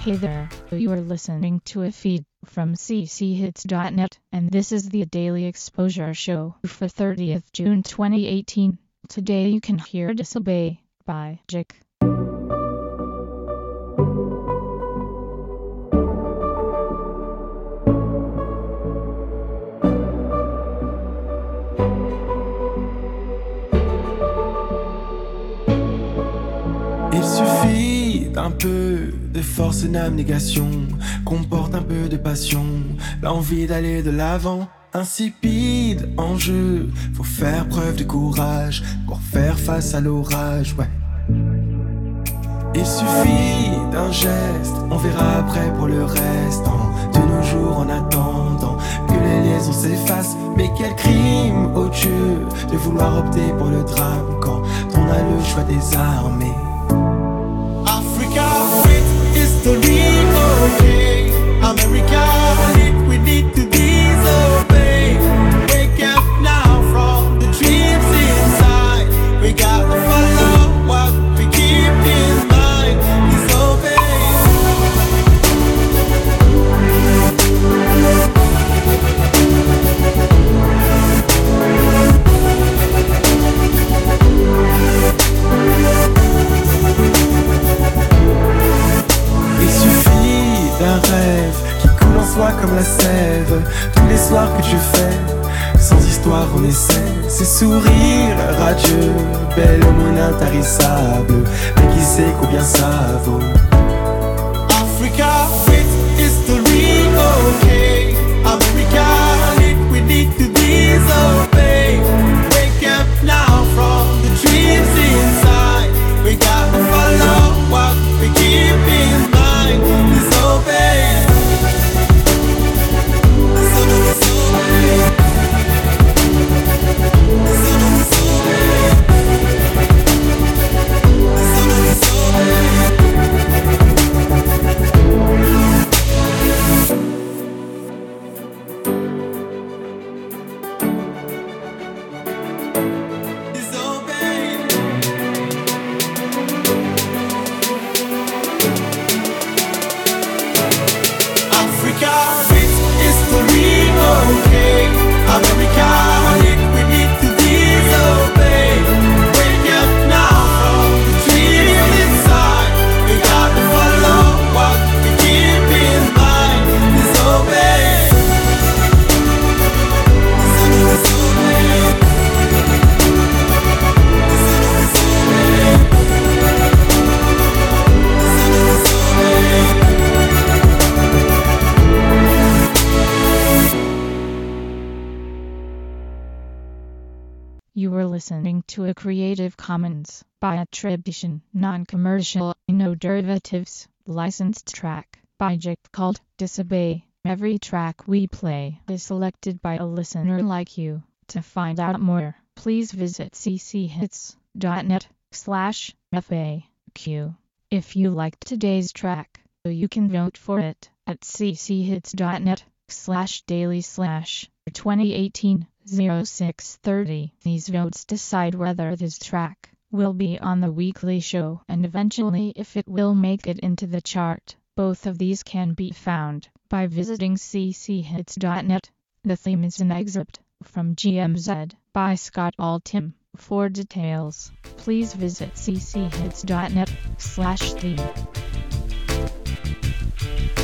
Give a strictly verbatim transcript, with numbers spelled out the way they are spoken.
Hey there, you are listening to a feed from c c hits dot net, and this is the Daily Exposure Show for thirtieth June twenty eighteen. Today you can hear Disobey by Jick. Il suffit d'un peu de force et d'abnégation, qu'on porte un peu de passion, l'envie d'aller de l'avant. Insipide en jeu, faut faire preuve de courage pour faire face à l'orage, ouais. Il suffit d'un geste, on verra après pour le reste. De nos jours en attendant que les liaisons s'effacent. Mais quel crime odieux de vouloir opter pour le drame quand on a le choix des armées. History, okay. America, we need to disobey. Wake up now from the dreams inside. We got to follow what we keep in mind. Disobey. D'un rêve qui coule en soi comme la sève. Tous les soirs que tu fais, sans histoire on essaie. Ces sourires radieux, belle aumône intarissable. Mais qui sait combien ça vaut. Africa with history, okay. America, we need to disobey. Wake up now from the dreams inside. We got to follow what we keep in mind. Disobey. You were listening to a Creative Commons by attribution, non-commercial, no derivatives, licensed track by Jick called Disobey. Every track we play is selected by a listener like you. To find out more, please visit c c hits dot net slash F A Q. If you liked today's track, you can vote for it at c c hits dot net slash daily slash twenty eighteen oh six thirty. These votes decide whether this track will be on the weekly show and eventually if it will make it into the chart. Both of these can be found by visiting c c hits dot net. The theme is an excerpt from G M Z by Scott Altham. For details, please visit c c hits dot net slash theme.